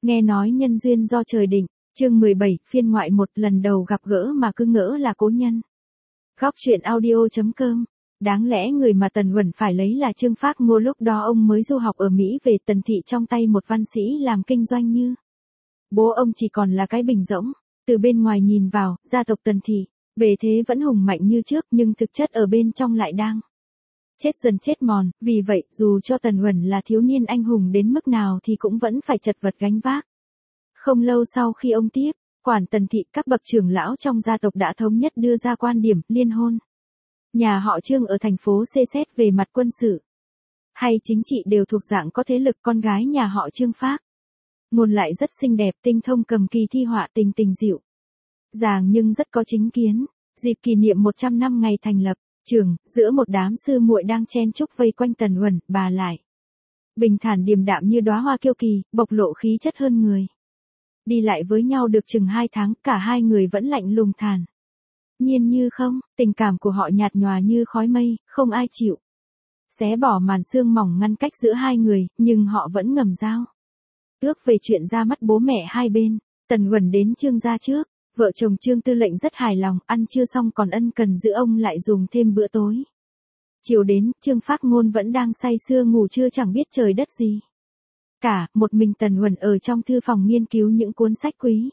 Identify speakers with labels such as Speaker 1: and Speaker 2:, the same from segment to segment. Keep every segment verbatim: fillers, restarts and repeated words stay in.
Speaker 1: Nghe nói nhân duyên do trời định, chương mười bảy, phiên ngoại một, lần đầu gặp gỡ mà cứ ngỡ là cố nhân. Góc truyện audio.com. Đáng lẽ người mà Tần Uẩn phải lấy là Trương Phác Ngô, lúc đó ông mới du học ở Mỹ về, Tần thị trong tay một văn sĩ làm kinh doanh như. Bố ông chỉ còn là cái bình rỗng, từ bên ngoài nhìn vào, gia tộc Tần thị, bề thế vẫn hùng mạnh như trước nhưng thực chất ở bên trong lại đang chết dần chết mòn, vì vậy dù cho Tần Uẩn là thiếu niên anh hùng đến mức nào thì cũng vẫn phải chật vật gánh vác. Không lâu sau khi ông tiếp quản Tần thị, các bậc trưởng lão trong gia tộc đã thống nhất đưa ra quan điểm liên hôn. Nhà họ Trương ở thành phố xê xét về mặt quân sự hay chính trị đều thuộc dạng có thế lực, con gái nhà họ Trương Phác Ngôn lại rất xinh đẹp, tinh thông cầm kỳ thi họa, tình tình dịu dàng nhưng rất có chính kiến. Dịp kỷ niệm một trăm năm ngày thành lập trường, giữa một đám sư muội đang chen chúc vây quanh Tần Uẩn, bà lại bình thản điềm đạm như đóa hoa kiêu kỳ, bộc lộ khí chất hơn người. Đi lại với nhau được chừng hai tháng, cả hai người vẫn lạnh lùng thản nhiên như không, tình cảm của họ nhạt nhòa như khói mây, không ai chịu xé bỏ màn sương mỏng ngăn cách giữa hai người, nhưng họ vẫn ngầm giao ước về chuyện ra mắt bố mẹ hai bên. Tần Uẩn đến Trương gia trước, vợ chồng Trương Tư Lệnh rất hài lòng, ăn chưa xong còn ân cần giữ ông lại dùng thêm bữa tối. Chiều đến, Trương Phác Ngôn vẫn đang say sưa ngủ trưa chẳng biết trời đất gì cả, một mình Tần Uẩn ở trong thư phòng nghiên cứu những cuốn sách quý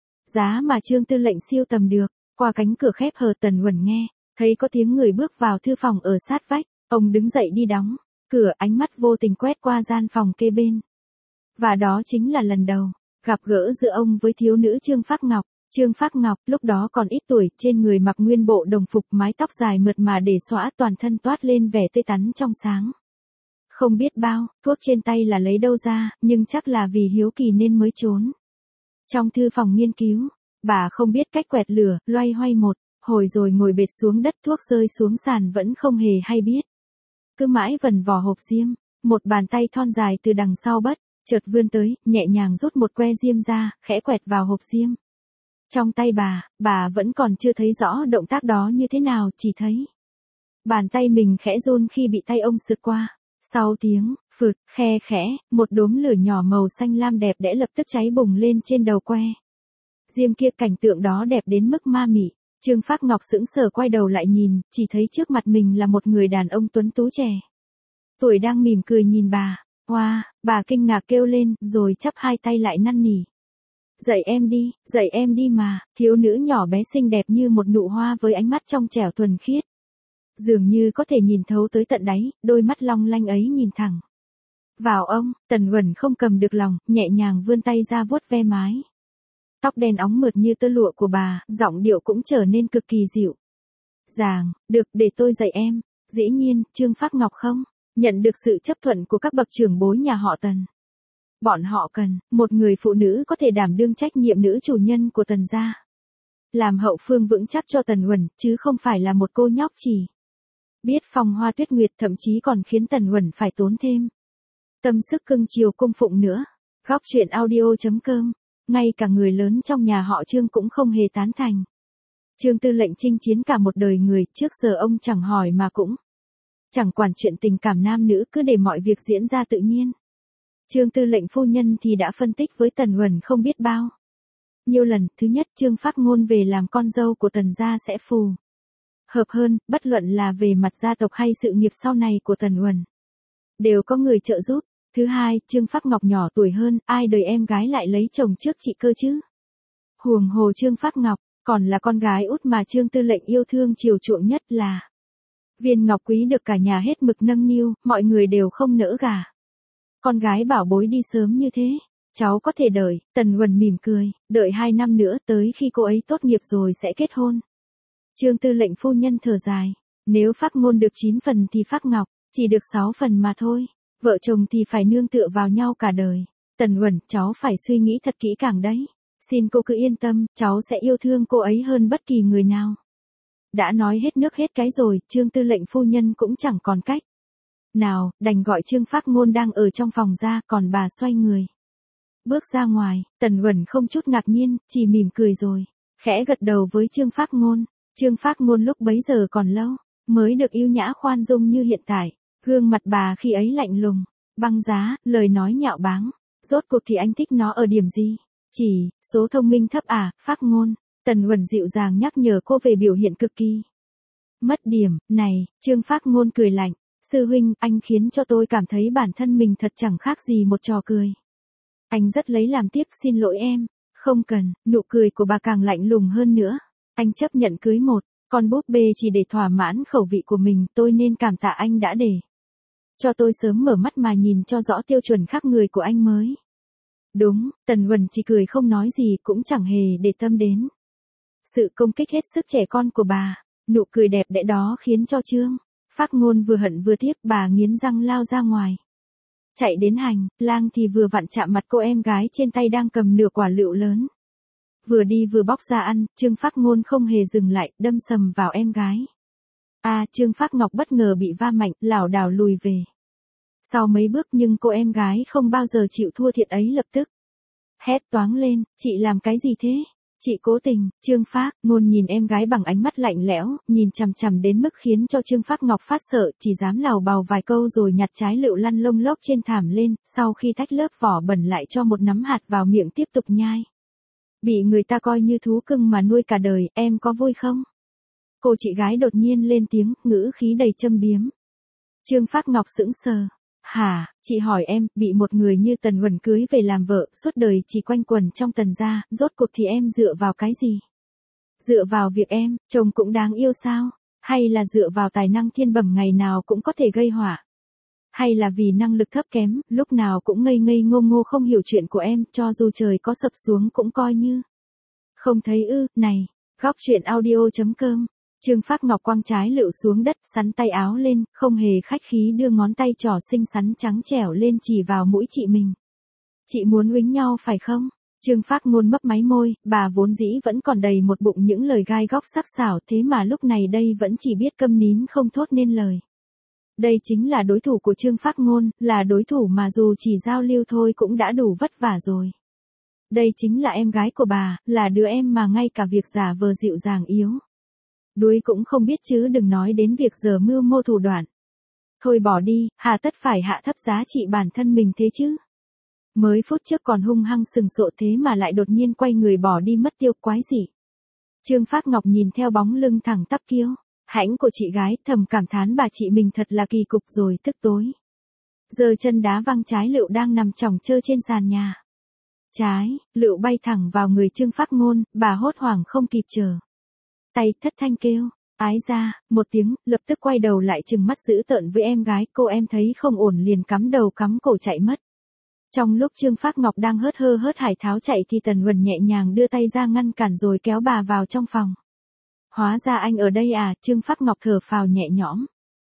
Speaker 1: giá mà Trương Tư Lệnh siêu tầm được. Qua cánh cửa khép hờ, Tần Uẩn nghe thấy có tiếng người bước vào thư phòng ở sát vách. Ông đứng dậy đi đóng cửa, ánh mắt vô tình quét qua gian phòng kê bên. Và đó chính là lần đầu gặp gỡ giữa ông với thiếu nữ Trương Phác Ngọc. Trương Phác Ngọc lúc đó còn ít tuổi, trên người mặc nguyên bộ đồng phục, mái tóc dài mượt mà để xõa, toàn thân toát lên vẻ tươi tắn trong sáng. Không biết bao thuốc trên tay là lấy đâu ra, nhưng chắc là vì hiếu kỳ nên mới trốn trong thư phòng nghiên cứu. Bà không biết cách quẹt lửa, loay hoay một hồi rồi ngồi bệt xuống đất, thuốc rơi xuống sàn vẫn không hề hay biết. Cứ mãi vần vò hộp diêm, một bàn tay thon dài từ đằng sau bất chợt vươn tới, nhẹ nhàng rút một que diêm ra, khẽ quẹt vào hộp diêm. Trong tay bà, bà vẫn còn chưa thấy rõ động tác đó như thế nào, chỉ thấy bàn tay mình khẽ run khi bị tay ông sượt qua. Sau tiếng phượt khe khẽ, một đốm lửa nhỏ màu xanh lam đẹp đẽ lập tức cháy bùng lên trên đầu que diêm kia. Cảnh tượng đó đẹp đến mức ma mị. Trương Phác Ngọc sững sờ quay đầu lại nhìn, chỉ thấy trước mặt mình là một người đàn ông tuấn tú trẻ tuổi đang mỉm cười nhìn bà. Hoa, wow, bà kinh ngạc kêu lên, rồi chắp hai tay lại năn nỉ. Dạy em đi, dạy em đi mà. Thiếu nữ nhỏ bé xinh đẹp như một nụ hoa với ánh mắt trong trẻo thuần khiết, dường như có thể nhìn thấu tới tận đáy, đôi mắt long lanh ấy nhìn thẳng vào ông. Tần Uẩn không cầm được lòng, nhẹ nhàng vươn tay ra vuốt ve mái tóc đen óng mượt như tơ lụa của bà, giọng điệu cũng trở nên cực kỳ dịu dàng. Được, để tôi dạy em. Dĩ nhiên, Trương Phác Ngọc không nhận được sự chấp thuận của các bậc trưởng bối nhà họ Tần. Bọn họ cần một người phụ nữ có thể đảm đương trách nhiệm nữ chủ nhân của Tần gia, làm hậu phương vững chắc cho Tần Uẩn, chứ không phải là một cô nhóc chỉ biết phong hoa tuyết nguyệt, thậm chí còn khiến Tần Uẩn phải tốn thêm tâm sức cưng chiều cung phụng nữa. Góc truyện audio.com. Ngay cả người lớn trong nhà họ Trương cũng không hề tán thành. Trương Tư Lệnh chinh chiến cả một đời người, trước giờ ông chẳng hỏi mà cũng chẳng quản chuyện tình cảm nam nữ, cứ để mọi việc diễn ra tự nhiên. Trương Tư Lệnh phu nhân thì đã phân tích với Tần Uẩn không biết bao nhiêu lần. Thứ nhất, Trương Phác Ngôn về làm con dâu của Tần gia sẽ phù hợp hơn, bất luận là về mặt gia tộc hay sự nghiệp sau này của Tần Uẩn, đều có người trợ giúp. Thứ hai, Trương Phác Ngọc nhỏ tuổi hơn, ai đời em gái lại lấy chồng trước chị cơ chứ. Huống hồ Trương Phác Ngọc còn là con gái út mà Trương Tư Lệnh yêu thương chiều chuộng nhất, là viên ngọc quý được cả nhà hết mực nâng niu, mọi người đều không nỡ gả con gái bảo bối đi sớm như thế. Cháu có thể đợi. Tần Uẩn mỉm cười, đợi hai năm nữa, tới khi cô ấy tốt nghiệp rồi sẽ kết hôn. Trương Tư Lệnh phu nhân thở dài, nếu Phác Ngôn được chín phần thì Phác Ngọc chỉ được sáu phần mà thôi. Vợ chồng thì phải nương tựa vào nhau cả đời. Tần Uẩn, cháu phải suy nghĩ thật kỹ càng đấy. Xin cô cứ yên tâm, cháu sẽ yêu thương cô ấy hơn bất kỳ người nào. Đã nói hết nước hết cái rồi, Trương Tư Lệnh phu nhân cũng chẳng còn cách nào, đành gọi Trương Phác Ngôn đang ở trong phòng ra, còn bà xoay người bước ra ngoài. Tần Uẩn không chút ngạc nhiên, chỉ mỉm cười rồi khẽ gật đầu với Trương Phác Ngôn. Trương Phác Ngôn lúc bấy giờ còn lâu mới được yêu nhã khoan dung như hiện tại. Gương mặt bà khi ấy lạnh lùng, băng giá, lời nói nhạo báng, Rốt cuộc thì anh thích nó ở điểm gì? Chỉ, số thông minh thấp à, Phác Ngôn. Tần Uẩn dịu dàng nhắc nhở cô về biểu hiện cực kỳ mất điểm, này, Trương Phác Ngôn cười lạnh. Sư huynh, anh khiến cho tôi cảm thấy bản thân mình thật chẳng khác gì một trò cười. Anh rất lấy làm tiếc, xin lỗi em. Không cần, nụ cười của bà càng lạnh lùng hơn nữa. Anh chấp nhận cưới một con búp bê chỉ để thỏa mãn khẩu vị của mình, tôi nên cảm tạ anh đã để cho tôi sớm mở mắt mà nhìn cho rõ tiêu chuẩn khác người của anh mới. Đúng, Tần Uẩn chỉ cười không nói gì, cũng chẳng hề để tâm đến sự công kích hết sức trẻ con của bà. Nụ cười đẹp đẽ đó khiến cho Trương Phác Ngôn vừa hận vừa tiếc, bà nghiến răng lao ra ngoài. Chạy đến hành lang thì vừa vặn chạm mặt cô em gái trên tay đang cầm nửa quả lựu lớn. Vừa đi vừa bóc ra ăn, Trương Phác Ngôn không hề dừng lại, đâm sầm vào em gái. À, Trương Phác Ngọc bất ngờ bị va mạnh, lảo đảo lùi về sau mấy bước, nhưng cô em gái không bao giờ chịu thua thiệt ấy, lập tức hét toáng lên, chị làm cái gì thế? Chị cố tình. Trương Phác Ngôn nhìn em gái bằng ánh mắt lạnh lẽo, nhìn chằm chằm đến mức khiến cho Trương Phác Ngọc phát sợ, chỉ dám lào bào vài câu rồi nhặt trái lựu lăn lông lốc trên thảm lên, sau khi tách lớp vỏ bẩn lại cho một nắm hạt vào miệng tiếp tục nhai. Bị người ta coi như thú cưng mà nuôi cả đời, em có vui không? Cô chị gái đột nhiên lên tiếng, ngữ khí đầy châm biếm. Trương Phác Ngọc sững sờ. Hả, chị hỏi em, bị một người như Tần Uẩn cưới về làm vợ, suốt đời chỉ quanh quẩn trong Tần gia, rốt cuộc thì em dựa vào cái gì? Dựa vào việc em, chồng cũng đáng yêu sao? Hay là dựa vào tài năng thiên bẩm ngày nào cũng có thể gây họa? Hay là vì năng lực thấp kém, lúc nào cũng ngây ngây ngô ngô không hiểu chuyện của em, cho dù trời có sập xuống cũng coi như không thấy ư? Này, góc truyện audio chấm com. Trương Phác Ngọc quăng trái lựu xuống đất, sắn tay áo lên, không hề khách khí đưa ngón tay trỏ xinh xắn trắng trẻo lên chỉ vào mũi chị mình. Chị muốn uýnh nhau phải không? Trương Phác Ngôn mấp máy môi, bà vốn dĩ vẫn còn đầy một bụng những lời gai góc sắc sảo, thế mà lúc này đây vẫn chỉ biết câm nín không thốt nên lời. Đây chính là đối thủ của Trương Phác Ngôn, là đối thủ mà dù chỉ giao lưu thôi cũng đã đủ vất vả rồi. Đây chính là em gái của bà, là đứa em mà ngay cả việc giả vờ dịu dàng yếu đuối cũng không biết, chứ đừng nói đến việc giờ mưu mô thủ đoạn. Thôi bỏ đi, hà tất phải hạ thấp giá trị bản thân mình thế chứ? Mới phút trước còn hung hăng sừng sộ thế mà lại đột nhiên quay người bỏ đi mất tiêu, quái gì? Trương Phác Ngọc nhìn theo bóng lưng thẳng tắp kiêu hãnh của chị gái, thầm cảm thán bà chị mình thật là kỳ cục, rồi tức tối giơ chân đá văng trái lựu đang nằm chỏng chơ trên sàn nhà. Trái lựu bay thẳng vào người Trương Phác Ngôn, bà hốt hoảng không kịp chờ tay, thất thanh kêu ái ra một tiếng, lập tức quay đầu lại trừng mắt dữ tợn với em gái. Cô em thấy không ổn liền cắm đầu cắm cổ chạy mất. Trong lúc Trương Phác Ngọc đang hớt hơ hớt hải tháo chạy thì Tần Uẩn nhẹ nhàng đưa tay ra ngăn cản rồi kéo bà vào trong phòng. Hóa ra anh ở đây à? Trương Phác Ngọc thở phào nhẹ nhõm.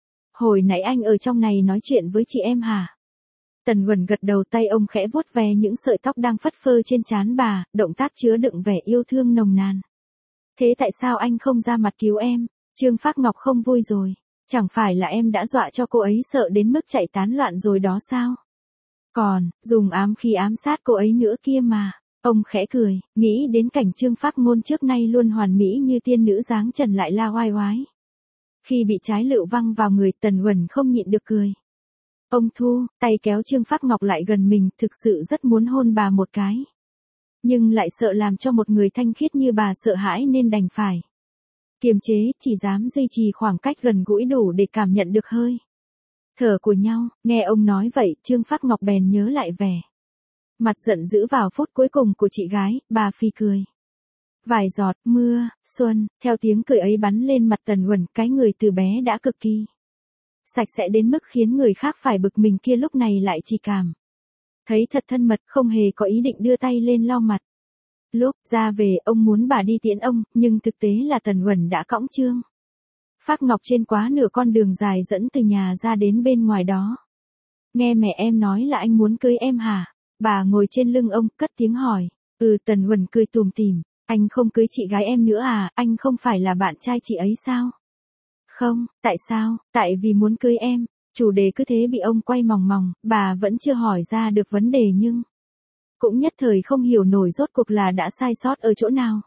Speaker 1: Hồi nãy anh ở trong này nói chuyện với chị em hả? Tần Uẩn gật đầu, tay ông khẽ vuốt ve những sợi tóc đang phất phơ trên trán bà, động tác chứa đựng vẻ yêu thương nồng nàn. Thế tại sao anh không ra mặt cứu em? Trương Phác Ngọc không vui rồi. Chẳng phải là em đã dọa cho cô ấy sợ đến mức chạy tán loạn rồi đó sao? Còn, dùng ám khí ám sát cô ấy nữa kia mà. Ông khẽ cười, nghĩ đến cảnh Trương Phác Ngôn trước nay luôn hoàn mỹ như tiên nữ dáng trần lại la oai oái. Khi bị trái lựu văng vào người, Tần Uẩn không nhịn được cười. Ông thu, tay kéo Trương Phác Ngọc lại gần mình, thực sự rất muốn hôn bà một cái. Nhưng lại sợ làm cho một người thanh khiết như bà sợ hãi nên đành phải kiềm chế, chỉ dám duy trì khoảng cách gần gũi đủ để cảm nhận được hơi thở của nhau. Nghe ông nói vậy, Trương Phác Ngọc bèn nhớ lại vẻ mặt giận dữ vào phút cuối cùng của chị gái, bà phì cười. Vài giọt mưa xuân theo tiếng cười ấy bắn lên mặt Tần Uẩn, cái người từ bé đã cực kỳ sạch sẽ đến mức khiến người khác phải bực mình kia lúc này lại chỉ cảm thấy thật thân mật, không hề có ý định đưa tay lên lau mặt. Lúc ra về, ông muốn bà đi tiễn ông, nhưng thực tế là Tần Uẩn đã cõng Trương Phác Ngọc trên quá nửa con đường dài dẫn từ nhà ra đến bên ngoài đó. Nghe mẹ em nói là anh muốn cưới em hả? Bà ngồi trên lưng ông, cất tiếng hỏi. Ừ, Tần Uẩn cười tủm tỉm. Anh không cưới chị gái em nữa à? Anh không phải là bạn trai chị ấy sao? Không, tại sao? Tại vì muốn cưới em. Chủ đề cứ thế bị ông quay mòng mòng, bà vẫn chưa hỏi ra được vấn đề nhưng cũng nhất thời không hiểu nổi rốt cuộc là đã sai sót ở chỗ nào.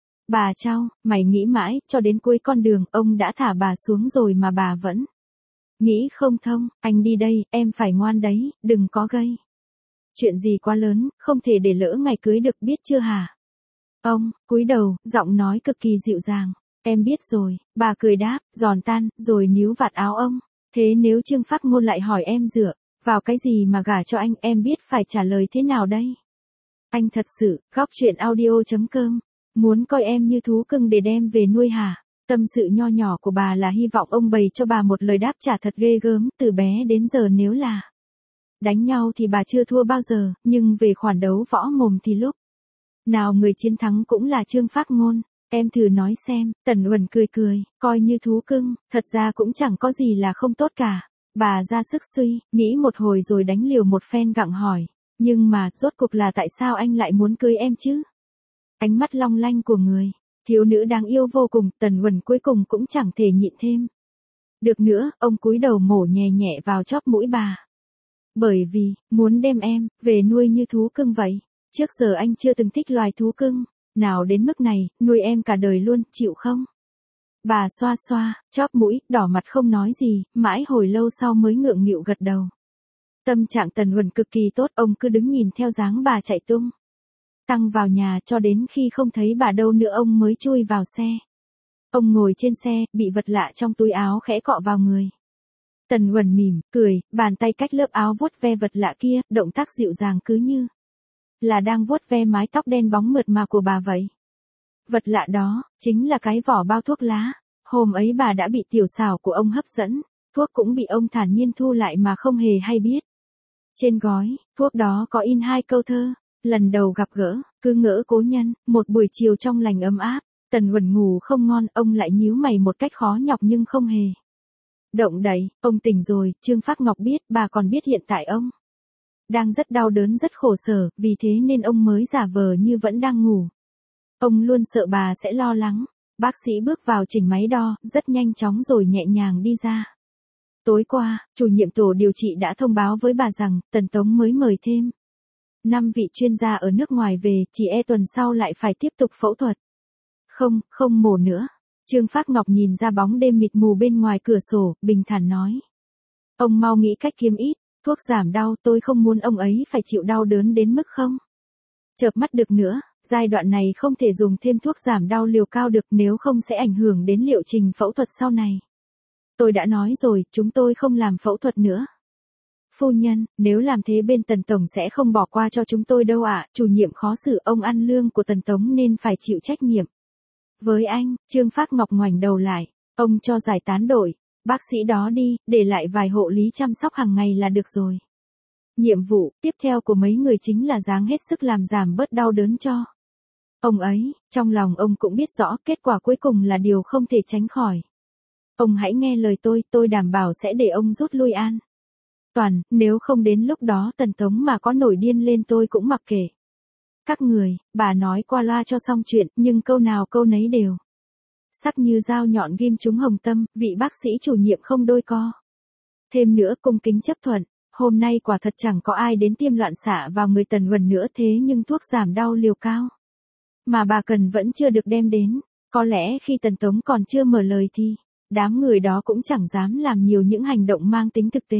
Speaker 1: Bà trao mày nghĩ mãi, cho đến cuối con đường, ông đã thả bà xuống rồi mà bà vẫn nghĩ không thông. Anh đi đây, em phải ngoan đấy, đừng có gây chuyện gì quá lớn, không thể để lỡ ngày cưới được biết chưa hả? Ông, cúi đầu, giọng nói cực kỳ dịu dàng. Em biết rồi, bà cười đáp, giòn tan, rồi níu vạt áo ông. Thế nếu Trương Phác Ngôn lại hỏi em dựa vào cái gì mà gả cho anh, em biết phải trả lời thế nào đây? Anh thật sự, góc chuyện audio chấm com, muốn coi em như thú cưng để đem về nuôi hả? Tâm sự nho nhỏ của bà là hy vọng ông bày cho bà một lời đáp trả thật ghê gớm, từ bé đến giờ nếu là đánh nhau thì bà chưa thua bao giờ, nhưng về khoản đấu võ mồm thì lúc nào người chiến thắng cũng là Trương Phác Ngôn. Em thử nói xem, Tần Uẩn cười cười, coi như thú cưng, thật ra cũng chẳng có gì là không tốt cả. Bà ra sức suy, nghĩ một hồi rồi đánh liều một phen gặng hỏi. Nhưng mà, rốt cuộc là tại sao anh lại muốn cưới em chứ? Ánh mắt long lanh của người thiếu nữ đáng yêu vô cùng, Tần Uẩn cuối cùng cũng chẳng thể nhịn thêm được nữa, ông cúi đầu mổ nhẹ nhẹ vào chóp mũi bà. Bởi vì, muốn đem em về nuôi như thú cưng vậy. Trước giờ anh chưa từng thích loài thú cưng nào đến mức này, nuôi em cả đời luôn, chịu không? Bà xoa xoa chóp mũi, đỏ mặt không nói gì, mãi hồi lâu sau mới ngượng nghịu gật đầu. Tâm trạng Tần Uẩn cực kỳ tốt, ông cứ đứng nhìn theo dáng bà chạy tung tăng vào nhà cho đến khi không thấy bà đâu nữa ông mới chui vào xe. Ông ngồi trên xe, bị vật lạ trong túi áo khẽ cọ vào người. Tần Uẩn mỉm, cười, bàn tay cách lớp áo vuốt ve vật lạ kia, động tác dịu dàng cứ như là đang vuốt ve mái tóc đen bóng mượt mà của bà vậy. Vật lạ đó, chính là cái vỏ bao thuốc lá. Hôm ấy bà đã bị tiểu xảo của ông hấp dẫn, thuốc cũng bị ông thản nhiên thu lại mà không hề hay biết. Trên gói, thuốc đó có in hai câu thơ. Lần đầu gặp gỡ, cứ ngỡ cố nhân, một buổi chiều trong lành ấm áp. Tần Uẩn ngủ không ngon, ông lại nhíu mày một cách khó nhọc nhưng không hề động đậy. Ông tỉnh rồi, Trương Phác Ngọc biết, bà còn biết hiện tại ông đang rất đau đớn rất khổ sở, vì thế nên ông mới giả vờ như vẫn đang ngủ. Ông luôn sợ bà sẽ lo lắng. Bác sĩ bước vào chỉnh máy đo, rất nhanh chóng rồi nhẹ nhàng đi ra. Tối qua, chủ nhiệm tổ điều trị đã thông báo với bà rằng, Tần Tống mới mời thêm năm vị chuyên gia ở nước ngoài về, chỉ e tuần sau lại phải tiếp tục phẫu thuật. Không, không mổ nữa. Trương Phác Ngọc nhìn ra bóng đêm mịt mù bên ngoài cửa sổ, bình thản nói. Ông mau nghĩ cách kiếm ít thuốc giảm đau, tôi không muốn ông ấy phải chịu đau đớn đến mức không chợp mắt được nữa. Giai đoạn này không thể dùng thêm thuốc giảm đau liều cao được, nếu không sẽ ảnh hưởng đến liệu trình phẫu thuật sau này. Tôi đã nói rồi, chúng tôi không làm phẫu thuật nữa. Phu nhân, nếu làm thế bên Tần Tổng sẽ không bỏ qua cho chúng tôi đâu ạ. Chủ nhiệm khó xử, ông ăn lương của Tần Tống nên phải chịu trách nhiệm. Với anh, Trương Phác Ngọc ngoảnh đầu lại, ông cho giải tán đội bác sĩ đó đi, để lại vài hộ lý chăm sóc hàng ngày là được rồi. Nhiệm vụ tiếp theo của mấy người chính là dáng hết sức làm giảm bớt đau đớn cho ông ấy. Trong lòng ông cũng biết rõ, kết quả cuối cùng là điều không thể tránh khỏi. Ông hãy nghe lời tôi, tôi đảm bảo sẽ để ông rút lui an toàn, nếu không đến lúc đó Tần Tống mà có nổi điên lên tôi cũng mặc kệ. Các người, bà nói qua loa cho xong chuyện, nhưng câu nào câu nấy đều sắc như dao nhọn ghim trúng hồng tâm, vị bác sĩ chủ nhiệm không đôi co. Thêm nữa, cung kính chấp thuận, hôm nay quả thật chẳng có ai đến tiêm loạn xạ vào người Tần Uẩn nữa, thế nhưng thuốc giảm đau liều cao mà bà cần vẫn chưa được đem đến. Có lẽ khi Tần Tống còn chưa mở lời thì đám người đó cũng chẳng dám làm nhiều những hành động mang tính thực tế.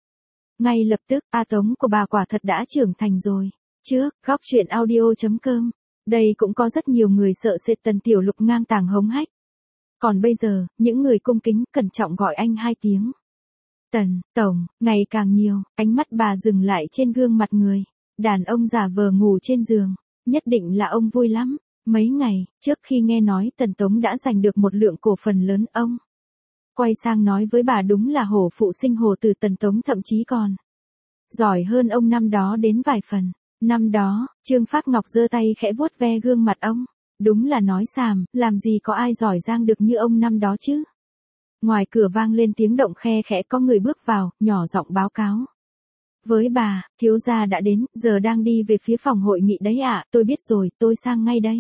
Speaker 1: Ngay lập tức, A Tống của bà quả thật đã trưởng thành rồi. Trước, góc chuyện audio chấm com, đây cũng có rất nhiều người sợ sệt Tần Tiểu Lục ngang tàng hống hách. Còn bây giờ, những người cung kính, cẩn trọng gọi anh hai tiếng. Tần, Tổng, ngày càng nhiều, ánh mắt bà dừng lại trên gương mặt người đàn ông giả vờ ngủ trên giường. Nhất định là ông vui lắm. Mấy ngày trước khi nghe nói Tần Tống đã giành được một lượng cổ phần lớn, ông quay sang nói với bà đúng là hổ phụ sinh hổ tử, Tần Tống thậm chí còn giỏi hơn ông năm đó đến vài phần. Năm đó, Trương Phác Ngọc giơ tay khẽ vuốt ve gương mặt ông. Đúng là nói xàm, làm gì có ai giỏi giang được như ông năm đó chứ. Ngoài cửa vang lên tiếng động khe khẽ, có người bước vào, nhỏ giọng báo cáo với bà, thiếu gia đã đến, giờ đang đi về phía phòng hội nghị đấy ạ. Tôi biết rồi, tôi sang ngay đây.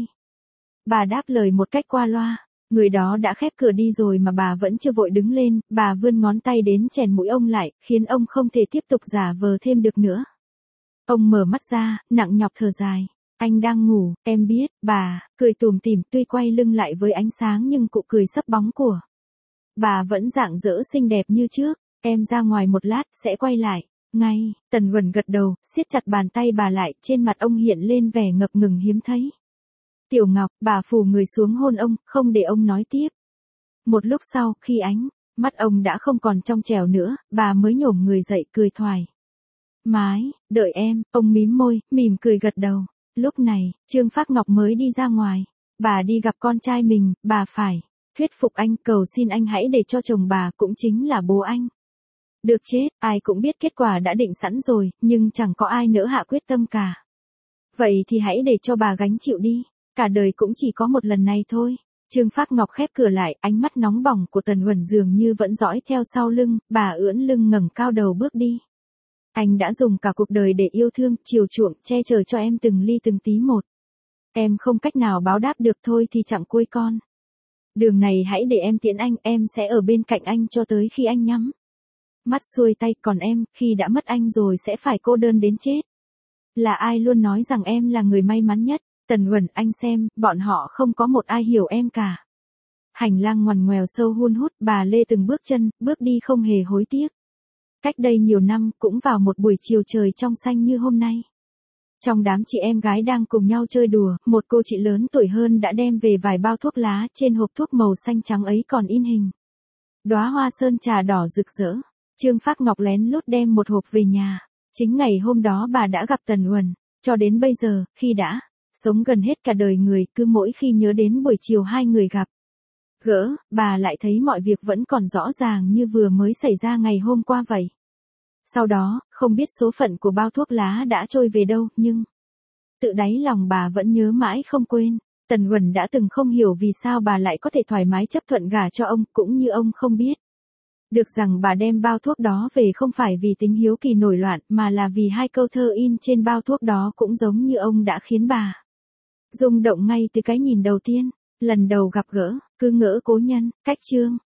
Speaker 1: Bà đáp lời một cách qua loa. Người đó đã khép cửa đi rồi mà bà vẫn chưa vội đứng lên, bà vươn ngón tay đến chèn mũi ông lại, khiến ông không thể tiếp tục giả vờ thêm được nữa. Ông mở mắt ra, nặng nhọc thở dài. Anh đang ngủ, em biết. Bà cười tủm tỉm, tuy quay lưng lại với ánh sáng nhưng cụ cười sấp bóng của bà vẫn rạng rỡ xinh đẹp như trước. Em ra ngoài một lát, sẽ quay lại. Ngay, Tần Uẩn gật đầu, siết chặt bàn tay bà lại, trên mặt ông hiện lên vẻ ngập ngừng hiếm thấy. Tiểu Ngọc, bà phủ người xuống hôn ông, không để ông nói tiếp. Một lúc sau, khi ánh mắt ông đã không còn trong trẻo nữa, bà mới nhổm người dậy cười thoải mái, đợi em, ông mím môi, mỉm cười gật đầu. Lúc này, Trương Phác Ngọc mới đi ra ngoài. Bà đi gặp con trai mình, bà phải thuyết phục anh, cầu xin anh hãy để cho chồng bà, cũng chính là bố anh, được chết. Ai cũng biết kết quả đã định sẵn rồi, nhưng chẳng có ai nỡ hạ quyết tâm cả. Vậy thì hãy để cho bà gánh chịu đi, cả đời cũng chỉ có một lần này thôi. Trương Phác Ngọc khép cửa lại, ánh mắt nóng bỏng của Tần Uẩn dường như vẫn dõi theo sau lưng, bà ưỡn lưng ngẩng cao đầu bước đi. Anh đã dùng cả cuộc đời để yêu thương, chiều chuộng, che chở cho em từng ly từng tí một. Em không cách nào báo đáp được thôi thì chẳng quây con. Đường này hãy để em tiễn anh, em sẽ ở bên cạnh anh cho tới khi anh nhắm mắt xuôi tay, còn em, khi đã mất anh rồi sẽ phải cô đơn đến chết. Là ai luôn nói rằng em là người may mắn nhất? Tần Uẩn, anh xem, bọn họ không có một ai hiểu em cả. Hành lang ngoằn ngoèo sâu hun hút, bà lê từng bước chân, bước đi không hề hối tiếc. Cách đây nhiều năm, cũng vào một buổi chiều trời trong xanh như hôm nay. Trong đám chị em gái đang cùng nhau chơi đùa, một cô chị lớn tuổi hơn đã đem về vài bao thuốc lá, trên hộp thuốc màu xanh trắng ấy còn in hình đóa hoa sơn trà đỏ rực rỡ. Trương Phác Ngọc lén lút đem một hộp về nhà. Chính ngày hôm đó bà đã gặp Tần Uẩn, cho đến bây giờ, khi đã sống gần hết cả đời người, cứ mỗi khi nhớ đến buổi chiều hai người gặp gỡ, bà lại thấy mọi việc vẫn còn rõ ràng như vừa mới xảy ra ngày hôm qua vậy. Sau đó, không biết số phận của bao thuốc lá đã trôi về đâu, nhưng tự đáy lòng bà vẫn nhớ mãi không quên. Tần Uẩn đã từng không hiểu vì sao bà lại có thể thoải mái chấp thuận gả cho ông, cũng như ông không biết được rằng bà đem bao thuốc đó về không phải vì tính hiếu kỳ nổi loạn, mà là vì hai câu thơ in trên bao thuốc đó cũng giống như ông đã khiến bà rung động ngay từ cái nhìn đầu tiên. Lần đầu gặp gỡ, cứ ngỡ cố nhân, cách chương.